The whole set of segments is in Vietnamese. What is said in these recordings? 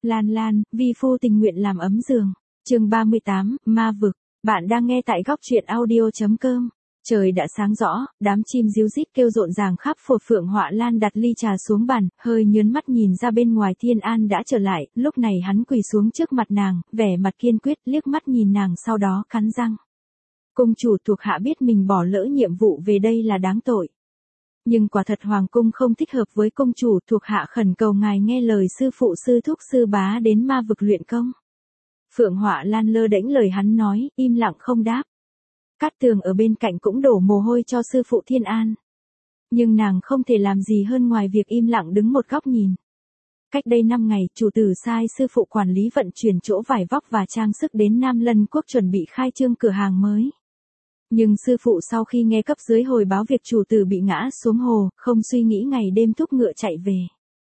Lan Lan, vi phu tình nguyện làm ấm giường. Chương 38, ma vực. Bạn đang nghe tại góc truyện audio.com. Trời đã sáng rõ, đám chim ríu rít kêu rộn ràng khắp phổ. Phượng Họa Lan đặt ly trà xuống bàn, hơi nhớn mắt nhìn ra bên ngoài. Thiên An đã trở lại, lúc này hắn quỳ xuống trước mặt nàng, vẻ mặt kiên quyết, liếc mắt nhìn nàng sau đó cắn răng. Cung chủ thuộc hạ biết mình bỏ lỡ nhiệm vụ về đây là đáng tội. Nhưng quả thật hoàng cung không thích hợp với công chủ, thuộc hạ khẩn cầu ngài nghe lời sư phụ sư thúc sư bá đến ma vực luyện công. Phượng Họa Lan lơ đễnh lời hắn nói, im lặng không đáp. Cát Tường ở bên cạnh cũng đổ mồ hôi cho sư phụ Thiên An. Nhưng nàng không thể làm gì hơn ngoài việc im lặng đứng một góc nhìn. Cách đây 5 ngày, chủ tử sai sư phụ quản lý vận chuyển chỗ vải vóc và trang sức đến Nam Lân Quốc chuẩn bị khai trương cửa hàng mới. Nhưng sư phụ sau khi nghe cấp dưới hồi báo việc chủ tử bị ngã xuống hồ, không suy nghĩ ngày đêm thúc ngựa chạy về.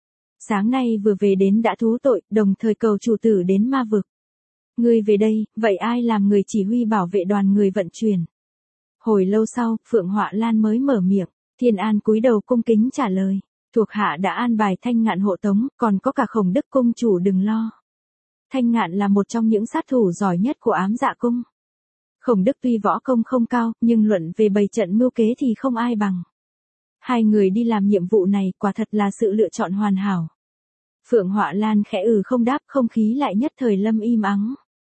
Sáng nay vừa về đến đã thú tội, đồng thời cầu chủ tử đến ma vực. Ngươi về đây, vậy ai làm người chỉ huy bảo vệ đoàn người vận chuyển? Hồi lâu sau, Phượng Họa Lan mới mở miệng. Thiên An cúi đầu cung kính trả lời. Thuộc hạ đã an bài Thanh Ngạn hộ tống, còn có cả Khổng Đức cung chủ đừng lo. Thanh Ngạn là một trong những sát thủ giỏi nhất của Ám Dạ cung. Khổng Đức tuy võ công không cao, nhưng luận về bày trận mưu kế thì không ai bằng. Hai người đi làm nhiệm vụ này quả thật là sự lựa chọn hoàn hảo. Phượng Họa Lan khẽ không đáp, không khí lại nhất thời lâm im ắng.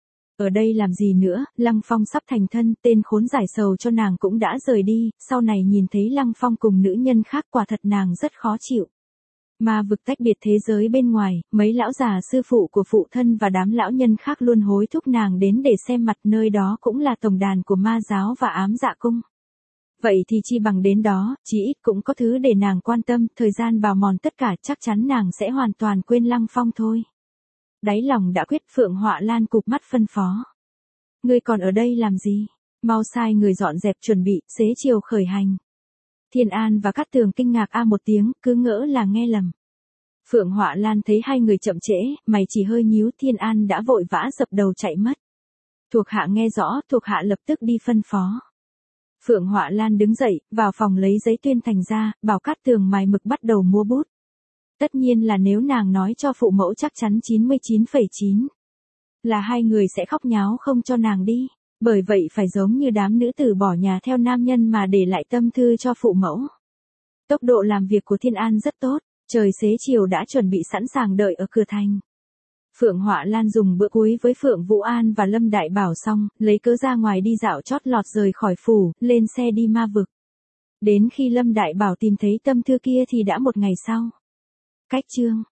Ở đây làm gì nữa, Lăng Phong sắp thành thân, tên khốn giải sầu cho nàng cũng đã rời đi, sau này nhìn thấy Lăng Phong cùng nữ nhân khác quả thật nàng rất khó chịu. Ma vực tách biệt thế giới bên ngoài, mấy lão già sư phụ của phụ thân và đám lão nhân khác luôn hối thúc nàng đến để xem mặt, nơi đó cũng là tổng đàn của ma giáo và Ám Dạ cung. Vậy thì chi bằng đến đó, chí ít cũng có thứ để nàng quan tâm, thời gian bào mòn tất cả chắc chắn nàng sẽ hoàn toàn quên Lăng Phong thôi. Đáy lòng đã quyết, Phượng Họa Lan cụp mắt phân phó. Ngươi còn ở đây làm gì? Mau sai người dọn dẹp chuẩn bị, xế chiều khởi hành. Thiên An và Cát Tường kinh ngạc một tiếng, cứ ngỡ là nghe lầm. Phượng Họa Lan thấy hai người chậm trễ, mày chỉ hơi nhíu. Thiên An đã vội vã dập đầu chạy mất. Thuộc hạ nghe rõ, thuộc hạ lập tức đi phân phó. Phượng Họa Lan đứng dậy, vào phòng lấy giấy tuyên thành ra, bảo Cát Tường mài mực bắt đầu mua bút. Tất nhiên là nếu nàng nói cho phụ mẫu chắc chắn 99,9 là hai người sẽ khóc nháo không cho nàng đi. Bởi vậy phải giống như đám nữ tử bỏ nhà theo nam nhân mà để lại tâm thư cho phụ mẫu. Tốc độ làm việc của Thiên An rất tốt, trời xế chiều đã chuẩn bị sẵn sàng đợi ở cửa thành. Phượng Họa Lan dùng bữa cuối với Phượng Vũ An và Lâm Đại Bảo xong, lấy cớ ra ngoài đi dạo chót lọt rời khỏi phủ, lên xe đi ma vực. Đến khi Lâm Đại Bảo tìm thấy tâm thư kia thì đã một ngày sau. Cách chương